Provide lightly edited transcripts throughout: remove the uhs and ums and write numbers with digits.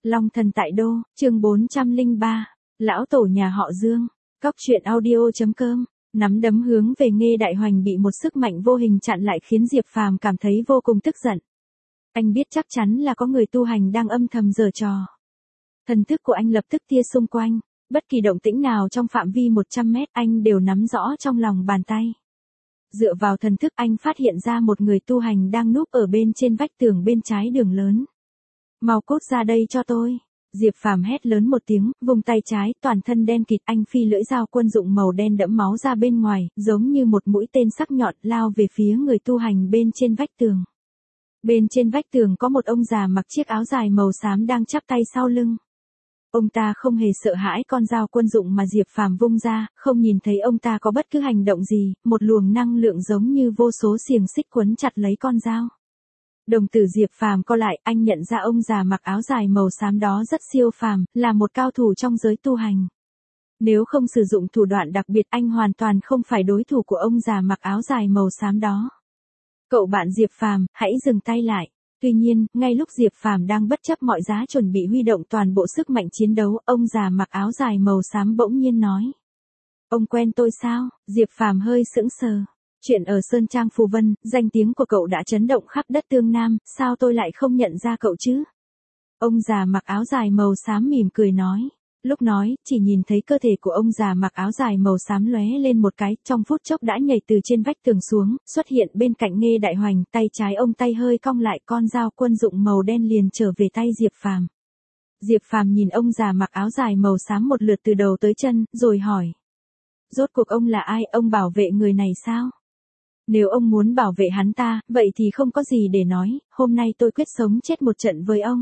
Long thần tại đô, chương 403, lão tổ nhà họ Dương, Cóc truyện audio.com, nắm đấm hướng về Nghê Đại Hoành bị một sức mạnh vô hình chặn lại khiến Diệp Phàm cảm thấy vô cùng tức giận. Anh biết chắc chắn là có người tu hành đang âm thầm giở trò. Thần thức của anh lập tức tia xung quanh, bất kỳ động tĩnh nào trong phạm vi 100 mét anh đều nắm rõ trong lòng bàn tay. Dựa vào thần thức anh phát hiện ra một người tu hành đang núp ở bên trên vách tường bên trái đường lớn. Mau cút ra đây cho tôi. Diệp Phàm hét lớn một tiếng, vùng tay trái, toàn thân đen kịt, anh phi lưỡi dao quân dụng màu đen đẫm máu ra bên ngoài, giống như một mũi tên sắc nhọn lao về phía người tu hành bên trên vách tường. Bên trên vách tường có một ông già mặc chiếc áo dài màu xám đang chắp tay sau lưng. Ông ta không hề sợ hãi con dao quân dụng mà Diệp Phàm vung ra, không nhìn thấy ông ta có bất cứ hành động gì, một luồng năng lượng giống như vô số xiềng xích quấn chặt lấy con dao. Đồng tử Diệp Phàm co lại, anh nhận ra ông già mặc áo dài màu xám đó rất siêu phàm, là một cao thủ trong giới tu hành. Nếu không sử dụng thủ đoạn đặc biệt anh hoàn toàn không phải đối thủ của ông già mặc áo dài màu xám đó. Cậu bạn Diệp Phàm, hãy dừng tay lại. Tuy nhiên, ngay lúc Diệp Phàm đang bất chấp mọi giá chuẩn bị huy động toàn bộ sức mạnh chiến đấu, ông già mặc áo dài màu xám bỗng nhiên nói. Ông quen tôi sao? Diệp Phàm hơi sững sờ. Chuyện ở Sơn Trang Phù Vân, danh tiếng của cậu đã chấn động khắp đất Tương Nam, sao tôi lại không nhận ra cậu chứ? Ông già mặc áo dài màu xám mỉm cười nói. Lúc nói, chỉ nhìn thấy cơ thể của ông già mặc áo dài màu xám lóe lên một cái, trong phút chốc đã nhảy từ trên vách tường xuống, xuất hiện bên cạnh Nghê Đại Hoành, tay trái ông tay hơi cong lại, con dao quân dụng màu đen liền trở về tay Diệp Phàm. Diệp Phàm nhìn ông già mặc áo dài màu xám một lượt từ đầu tới chân, rồi hỏi. Rốt cuộc ông là ai, ông bảo vệ người này sao? Nếu ông muốn bảo vệ hắn ta, vậy thì không có gì để nói, hôm nay tôi quyết sống chết một trận với ông.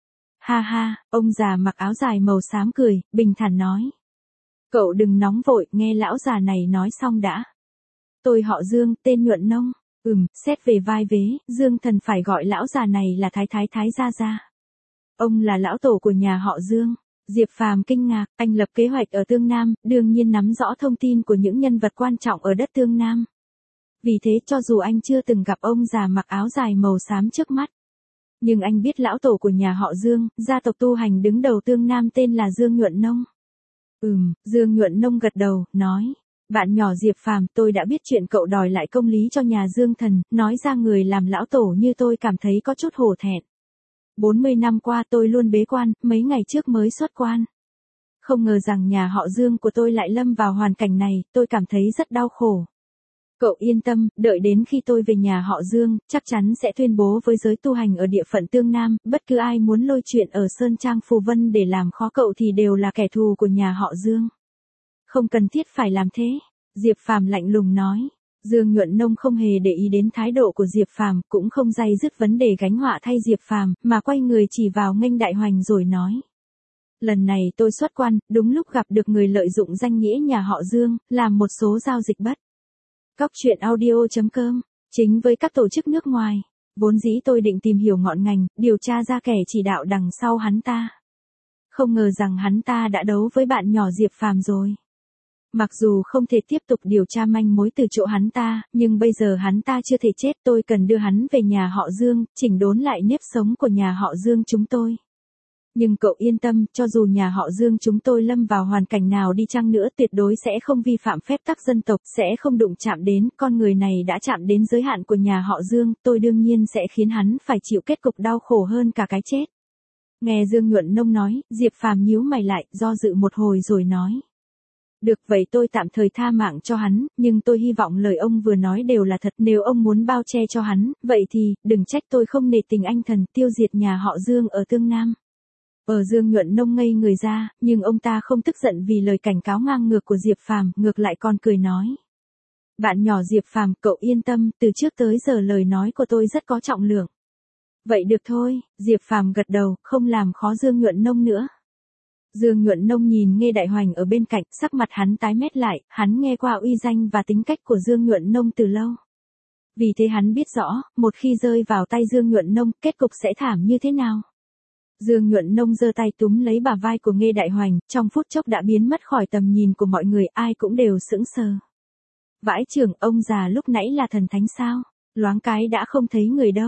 Ha ha, ông già mặc áo dài màu xám cười, bình thản nói. Cậu đừng nóng vội, nghe lão già này nói xong đã. Tôi họ Dương, tên Nhuận Nông. Xét về vai vế, Dương Thần phải gọi lão già này là Thái Gia Gia. Ông là lão tổ của nhà họ Dương. Diệp Phàm kinh ngạc, anh lập kế hoạch ở Tương Nam, đương nhiên nắm rõ thông tin của những nhân vật quan trọng ở đất Tương Nam. Vì thế cho dù anh chưa từng gặp ông già mặc áo dài màu xám trước mắt, nhưng anh biết lão tổ của nhà họ Dương, gia tộc tu hành đứng đầu Tương Nam tên là Dương Nhuận Nông. Dương Nhuận Nông gật đầu, nói. Bạn nhỏ Diệp Phàm, tôi đã biết chuyện cậu đòi lại công lý cho nhà Dương Thần, nói ra người làm lão tổ như tôi cảm thấy có chút hổ thẹn. 40 năm qua tôi luôn bế quan, mấy ngày trước mới xuất quan. Không ngờ rằng nhà họ Dương của tôi lại lâm vào hoàn cảnh này, tôi cảm thấy rất đau khổ. Cậu yên tâm, đợi đến khi tôi về nhà họ Dương, chắc chắn sẽ tuyên bố với giới tu hành ở địa phận Tương Nam, bất cứ ai muốn lôi chuyện ở Sơn Trang Phù Vân để làm khó cậu thì đều là kẻ thù của nhà họ Dương. Không cần thiết phải làm thế, Diệp Phàm lạnh lùng nói. Dương Nhuận Nông không hề để ý đến thái độ của Diệp Phàm, cũng không day dứt vấn đề gánh họa thay Diệp Phàm, mà quay người chỉ vào Nghênh Đại Hoành rồi nói. Lần này tôi xuất quan, đúng lúc gặp được người lợi dụng danh nghĩa nhà họ Dương, làm một số giao dịch bất. Cóc truyện audio.com, chính với các tổ chức nước ngoài. Vốn dĩ tôi định tìm hiểu ngọn ngành, điều tra ra kẻ chỉ đạo đằng sau hắn ta. Không ngờ rằng hắn ta đã đấu với bạn nhỏ Diệp Phàm rồi. Mặc dù không thể tiếp tục điều tra manh mối từ chỗ hắn ta, nhưng bây giờ hắn ta chưa thể chết, tôi cần đưa hắn về nhà họ Dương, chỉnh đốn lại nếp sống của nhà họ Dương chúng tôi. Nhưng cậu yên tâm, cho dù nhà họ Dương chúng tôi lâm vào hoàn cảnh nào đi chăng nữa tuyệt đối sẽ không vi phạm phép tắc dân tộc, sẽ không đụng chạm đến, con người này đã chạm đến giới hạn của nhà họ Dương, tôi đương nhiên sẽ khiến hắn phải chịu kết cục đau khổ hơn cả cái chết. Nghe Dương Nhuận Nông nói, Diệp Phàm nhíu mày lại, do dự một hồi rồi nói. Được vậy tôi tạm thời tha mạng cho hắn, nhưng tôi hy vọng lời ông vừa nói đều là thật, nếu ông muốn bao che cho hắn, vậy thì, đừng trách tôi không nể tình anh thần, tiêu diệt nhà họ Dương ở Tương Nam. Dương Nhuận Nông ngây người ra, nhưng ông ta không tức giận vì lời cảnh cáo ngang ngược của Diệp Phàm, ngược lại còn cười nói. Bạn nhỏ Diệp Phàm, cậu yên tâm, từ trước tới giờ lời nói của tôi rất có trọng lượng. Vậy được thôi, Diệp Phàm gật đầu, không làm khó Dương Nhuận Nông nữa. Dương Nhuận Nông nhìn Nghê Đại Hoành ở bên cạnh, sắc mặt hắn tái mét lại, hắn nghe qua uy danh và tính cách của Dương Nhuận Nông từ lâu. Vì thế hắn biết rõ, một khi rơi vào tay Dương Nhuận Nông, kết cục sẽ thảm như thế nào. Dương Nhuận Nông giơ tay túm lấy bả vai của Nghê Đại Hoành, trong phút chốc đã biến mất khỏi tầm nhìn của mọi người, ai cũng đều sững sờ. Vãi chưởng, ông già lúc nãy là thần thánh sao? Loáng cái đã không thấy người đâu.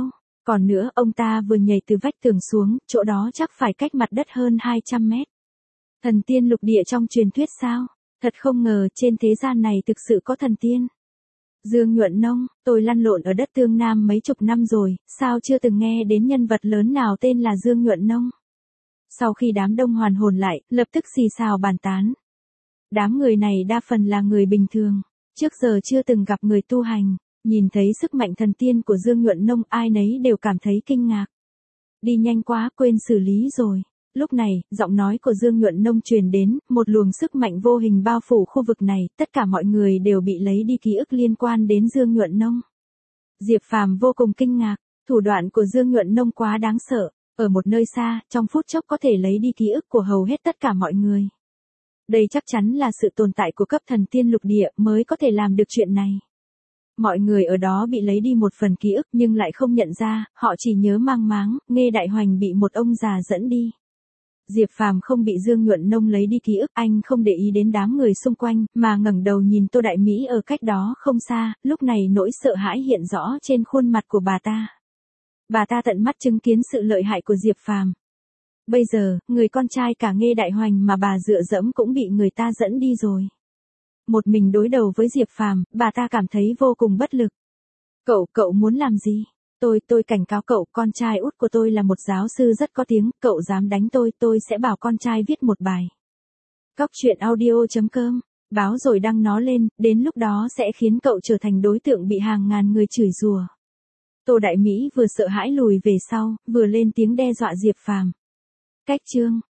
Còn nữa, ông ta vừa nhảy từ vách tường xuống, chỗ đó chắc phải cách mặt đất hơn 200 mét. Thần tiên lục địa trong truyền thuyết sao? Thật không ngờ trên thế gian này thực sự có thần tiên. Dương Nhuận Nông, tôi lăn lộn ở đất Tương Nam mấy chục năm rồi, sao chưa từng nghe đến nhân vật lớn nào tên là Dương Nhuận Nông? Sau khi đám đông hoàn hồn lại, lập tức xì xào bàn tán. Đám người này đa phần là người bình thường, trước giờ chưa từng gặp người tu hành, nhìn thấy sức mạnh thần tiên của Dương Nhuận Nông ai nấy đều cảm thấy kinh ngạc. Đi nhanh quá quên xử lý rồi. Lúc này, giọng nói của Dương Nhuận Nông truyền đến, một luồng sức mạnh vô hình bao phủ khu vực này, tất cả mọi người đều bị lấy đi ký ức liên quan đến Dương Nhuận Nông. Diệp Phàm vô cùng kinh ngạc, thủ đoạn của Dương Nhuận Nông quá đáng sợ, ở một nơi xa, trong phút chốc có thể lấy đi ký ức của hầu hết tất cả mọi người. Đây chắc chắn là sự tồn tại của cấp thần tiên lục địa mới có thể làm được chuyện này. Mọi người ở đó bị lấy đi một phần ký ức nhưng lại không nhận ra, họ chỉ nhớ mang máng, Nghê Đại Hoành bị một ông già dẫn đi. Diệp Phàm không bị Dương Nhuận Nông lấy đi ký ức, anh không để ý đến đám người xung quanh, mà ngẩng đầu nhìn Tô Đại Mỹ ở cách đó không xa, lúc này nỗi sợ hãi hiện rõ trên khuôn mặt của bà ta. Bà ta tận mắt chứng kiến sự lợi hại của Diệp Phàm. Bây giờ, người con trai cả Nghê Đại Hoành mà bà dựa dẫm cũng bị người ta dẫn đi rồi. Một mình đối đầu với Diệp Phàm, bà ta cảm thấy vô cùng bất lực. Cậu muốn làm gì? Tôi cảnh cáo cậu, con trai út của tôi là một giáo sư rất có tiếng, cậu dám đánh tôi sẽ bảo con trai viết một bài. Cóc truyện audio.com, báo rồi đăng nó lên, đến lúc đó sẽ khiến cậu trở thành đối tượng bị hàng ngàn người chửi rủa. Tô Đại Mỹ vừa sợ hãi lùi về sau, vừa lên tiếng đe dọa Diệp Phàm. Cách chương